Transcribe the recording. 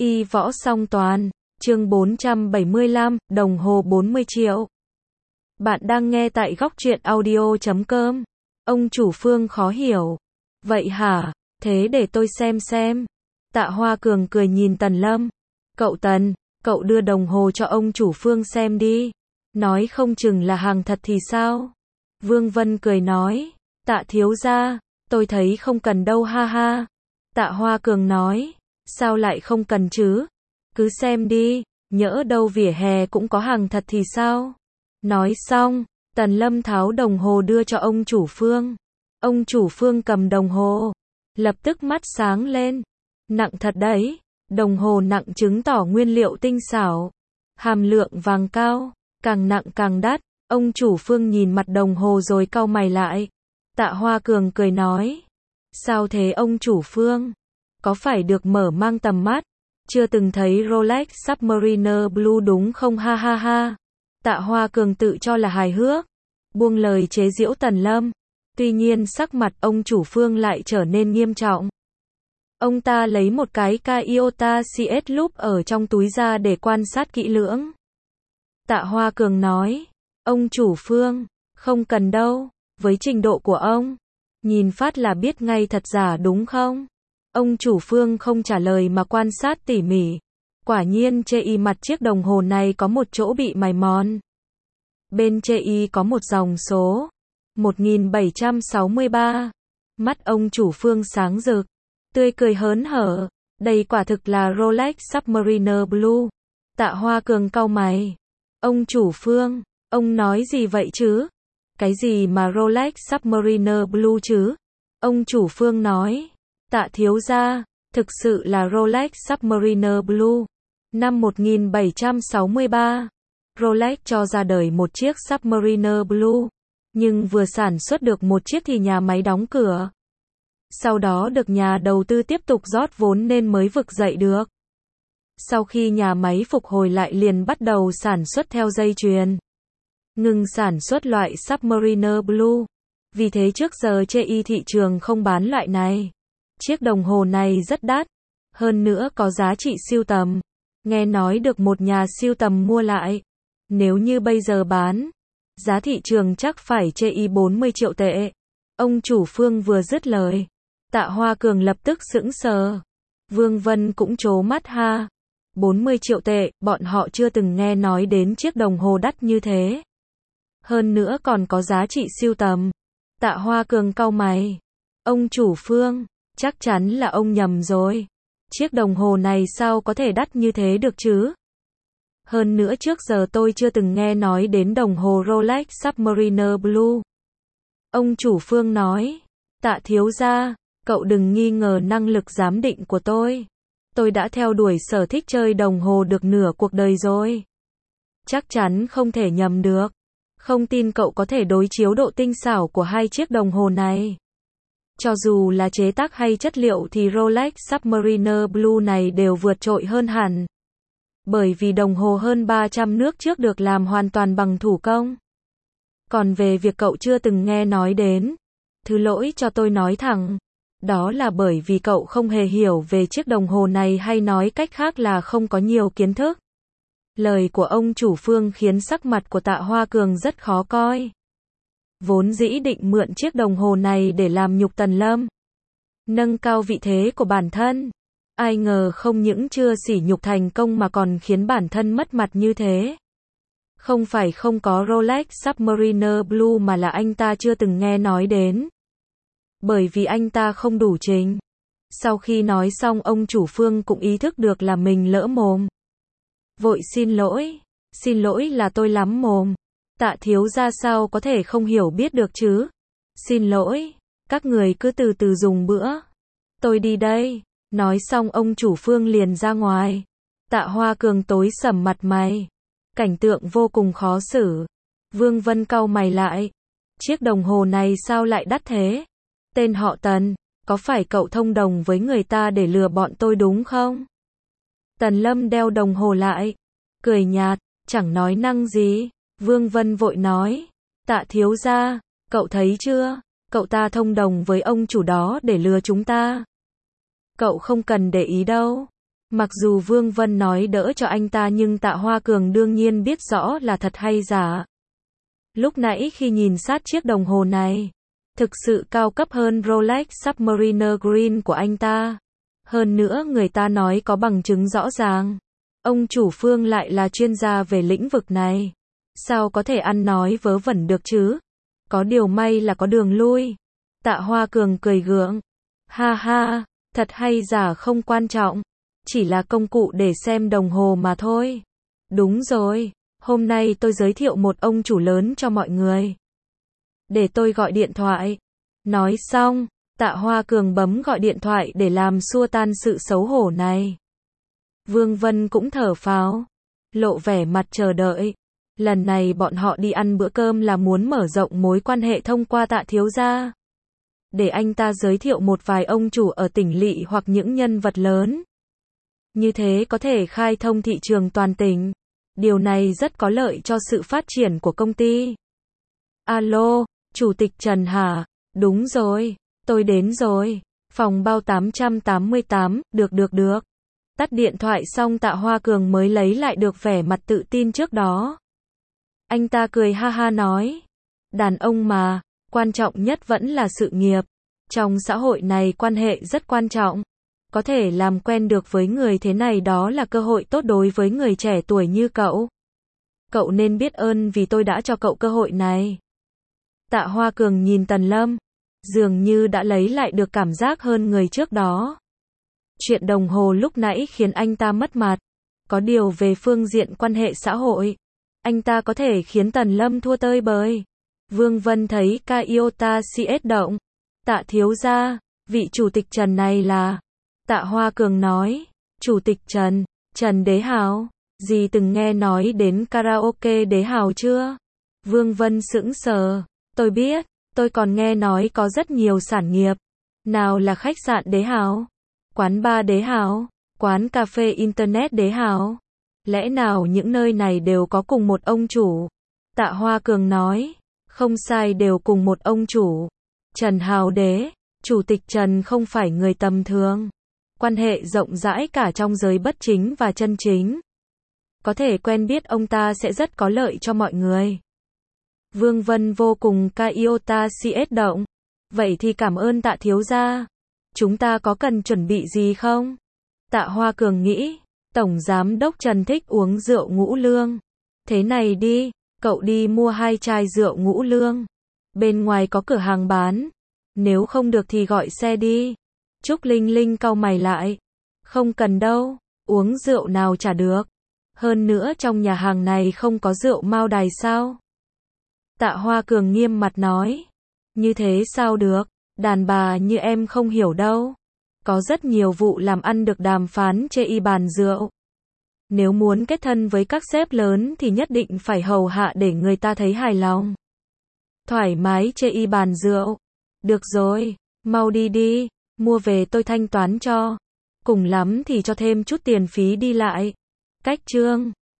Y võ song toàn, chương 475, đồng hồ 40 triệu. Bạn đang nghe tại góc truyện audio.com. Ông chủ Phương khó hiểu. Vậy hả, thế để tôi xem. Tạ Hoa Cường cười nhìn Tần Lâm. Cậu Tần, cậu đưa đồng hồ cho ông chủ Phương xem đi. Nói không chừng là hàng thật thì sao? Vương Vân cười nói. Tạ thiếu gia, tôi thấy không cần đâu ha ha. Tạ Hoa Cường nói. Sao lại không cần chứ? Cứ xem đi, nhỡ đâu vỉa hè cũng có hàng thật thì sao? Nói xong, Tần Lâm tháo đồng hồ đưa cho ông chủ Phương. Ông chủ Phương cầm đồng hồ, lập tức mắt sáng lên. Nặng thật đấy, đồng hồ nặng chứng tỏ nguyên liệu tinh xảo, hàm lượng vàng cao, càng nặng càng đắt. Ông chủ Phương nhìn mặt đồng hồ rồi cau mày lại. Tạ Hoa Cường cười nói. Sao thế ông chủ Phương? Có phải được mở mang tầm mắt? Chưa từng thấy Rolex Submariner Blue đúng không ha ha ha. Tạ Hoa Cường tự cho là hài hước, buông lời chế giễu Tần Lâm. Tuy nhiên sắc mặt ông chủ Phương lại trở nên nghiêm trọng. Ông ta lấy một cái Iota CS Loop ở trong túi ra để quan sát kỹ lưỡng. Tạ Hoa Cường nói, ông chủ Phương, không cần đâu, với trình độ của ông, nhìn phát là biết ngay thật giả đúng không? Ông chủ Phương không trả lời mà quan sát tỉ mỉ. Quả nhiên chê y mặt chiếc đồng hồ này có một chỗ bị mài mòn. Bên chê y có một dòng số 1763. Mắt ông chủ Phương sáng rực, tươi cười hớn hở. Đây quả thực là Rolex Submariner Blue. Tạ Hoa Cường cau mày. Ông chủ Phương, ông nói gì vậy chứ? Cái gì mà Rolex Submariner Blue chứ? Ông chủ Phương nói. Tạ thiếu gia, thực sự là Rolex Submariner Blue. Năm 1763, Rolex cho ra đời một chiếc Submariner Blue, nhưng vừa sản xuất được một chiếc thì nhà máy đóng cửa. Sau đó được nhà đầu tư tiếp tục rót vốn nên mới vực dậy được. Sau khi nhà máy phục hồi lại liền bắt đầu sản xuất theo dây chuyền, ngừng sản xuất loại Submariner Blue. Vì thế trước giờ chê y thị trường không bán loại này. Chiếc đồng hồ này rất đắt, hơn nữa có giá trị sưu tầm. Nghe nói được một nhà sưu tầm mua lại. Nếu như bây giờ bán, giá thị trường chắc phải chê y 40 triệu tệ. Ông chủ Phương vừa dứt lời, Tạ Hoa Cường lập tức sững sờ. Vương Vân cũng trố mắt ha. 40 triệu tệ, bọn họ chưa từng nghe nói đến chiếc đồng hồ đắt như thế. Hơn nữa còn có giá trị sưu tầm. Tạ Hoa Cường cau mày. Ông chủ Phương, chắc chắn là ông nhầm rồi. Chiếc đồng hồ này sao có thể đắt như thế được chứ? Hơn nữa trước giờ tôi chưa từng nghe nói đến đồng hồ Rolex Submariner Blue. Ông chủ Phương nói. Tạ thiếu gia, cậu đừng nghi ngờ năng lực giám định của tôi. Tôi đã theo đuổi sở thích chơi đồng hồ được nửa cuộc đời rồi. Chắc chắn không thể nhầm được. Không tin cậu có thể đối chiếu độ tinh xảo của hai chiếc đồng hồ này. Cho dù là chế tác hay chất liệu thì Rolex Submariner Blue này đều vượt trội hơn hẳn. Bởi vì đồng hồ hơn 300 nước trước được làm hoàn toàn bằng thủ công. Còn về việc cậu chưa từng nghe nói đến, thứ lỗi cho tôi nói thẳng, đó là bởi vì cậu không hề hiểu về chiếc đồng hồ này hay nói cách khác là không có nhiều kiến thức. Lời của ông chủ Phương khiến sắc mặt của Tạ Hoa Cường rất khó coi. Vốn dĩ định mượn chiếc đồng hồ này để làm nhục Tần Lâm, nâng cao vị thế của bản thân. Ai ngờ không những chưa sỉ nhục thành công mà còn khiến bản thân mất mặt như thế. Không phải không có Rolex Submariner Blue mà là anh ta chưa từng nghe nói đến. Bởi vì anh ta không đủ trình. Sau khi nói xong ông chủ Phương cũng ý thức được là mình lỡ mồm. Vội xin lỗi là tôi lắm mồm. Tạ thiếu gia sao có thể không hiểu biết được chứ? Xin lỗi, các người cứ từ từ dùng bữa. Tôi đi đây. Nói xong ông chủ Phương liền ra ngoài. Tạ Hoa Cường tối sầm mặt mày. Cảnh tượng vô cùng khó xử. Vương Vân cau mày lại. Chiếc đồng hồ này sao lại đắt thế? Tên họ Tần, có phải cậu thông đồng với người ta để lừa bọn tôi đúng không? Tần Lâm đeo đồng hồ lại, cười nhạt, chẳng nói năng gì. Vương Vân vội nói. Tạ thiếu gia, cậu thấy chưa? Cậu ta thông đồng với ông chủ đó để lừa chúng ta. Cậu không cần để ý đâu. Mặc dù Vương Vân nói đỡ cho anh ta nhưng Tạ Hoa Cường đương nhiên biết rõ là thật hay giả. Lúc nãy khi nhìn sát chiếc đồng hồ này, thực sự cao cấp hơn Rolex Submariner Green của anh ta. Hơn nữa người ta nói có bằng chứng rõ ràng. Ông chủ Phương lại là chuyên gia về lĩnh vực này. Sao có thể ăn nói vớ vẩn được chứ? Có điều may là có đường lui. Tạ Hoa Cường cười gượng. Ha ha, thật hay giả không quan trọng. Chỉ là công cụ để xem đồng hồ mà thôi. Đúng rồi, hôm nay tôi giới thiệu một ông chủ lớn cho mọi người. Để tôi gọi điện thoại. Nói xong, Tạ Hoa Cường bấm gọi điện thoại để làm xua tan sự xấu hổ này. Vương Vân cũng thở phào, lộ vẻ mặt chờ đợi. Lần này bọn họ đi ăn bữa cơm là muốn mở rộng mối quan hệ thông qua Tạ thiếu gia. Để anh ta giới thiệu một vài ông chủ ở tỉnh lỵ hoặc những nhân vật lớn. Như thế có thể khai thông thị trường toàn tỉnh. Điều này rất có lợi cho sự phát triển của công ty. Alo, Chủ tịch Trần hả? Đúng rồi, tôi đến rồi. Phòng bao 888, được. Tắt điện thoại xong Tạ Hoa Cường mới lấy lại được vẻ mặt tự tin trước đó. Anh ta cười ha ha nói. Đàn ông mà, quan trọng nhất vẫn là sự nghiệp. Trong xã hội này quan hệ rất quan trọng. Có thể làm quen được với người thế này đó là cơ hội tốt đối với người trẻ tuổi như cậu. Cậu nên biết ơn vì tôi đã cho cậu cơ hội này. Tạ Hoa Cường nhìn Tần Lâm, dường như đã lấy lại được cảm giác hơn người trước đó. Chuyện đồng hồ lúc nãy khiến anh ta mất mặt. Có điều về phương diện quan hệ xã hội, anh ta có thể khiến Tần Lâm thua tơi bời. Vương Vân thấy Iota CS động. Tạ thiếu gia, vị chủ tịch Trần này là... Tạ Hoa Cường nói, Chủ tịch Trần, Trần Đế Hào, dì từng nghe nói đến karaoke Đế Hào chưa? Vương Vân sững sờ, tôi biết, tôi còn nghe nói có rất nhiều sản nghiệp. Nào là khách sạn Đế Hào, quán bar Đế Hào, quán cà phê internet Đế Hào. Lẽ nào những nơi này đều có cùng một ông chủ? Tạ Hoa Cường nói, không sai, đều cùng một ông chủ. Trần Hào Đế, Chủ tịch Trần không phải người tầm thường. Quan hệ rộng rãi cả trong giới bất chính và chân chính. Có thể quen biết ông ta sẽ rất có lợi cho mọi người. Vương Vân vô cùng Iota CS động. Vậy thì cảm ơn Tạ thiếu gia. Chúng ta có cần chuẩn bị gì không? Tạ Hoa Cường nghĩ, Tổng Giám đốc Trần thích uống rượu ngũ lương. Thế này đi, cậu đi mua 2 chai rượu ngũ lương. Bên ngoài có cửa hàng bán. Nếu không được thì gọi xe đi. Trúc Linh Linh cau mày lại. Không cần đâu, uống rượu nào chả được. Hơn nữa trong nhà hàng này không có rượu Mao Đài sao? Tạ Hoa Cường nghiêm mặt nói. Như thế sao được, đàn bà như em không hiểu đâu. Có rất nhiều vụ làm ăn được đàm phán trên bàn rượu. Nếu muốn kết thân với các sếp lớn thì nhất định phải hầu hạ để người ta thấy hài lòng. Thoải mái trên bàn rượu. Được rồi, mau đi đi, mua về tôi thanh toán cho. Cùng lắm thì cho thêm chút tiền phí đi lại. Cách trương.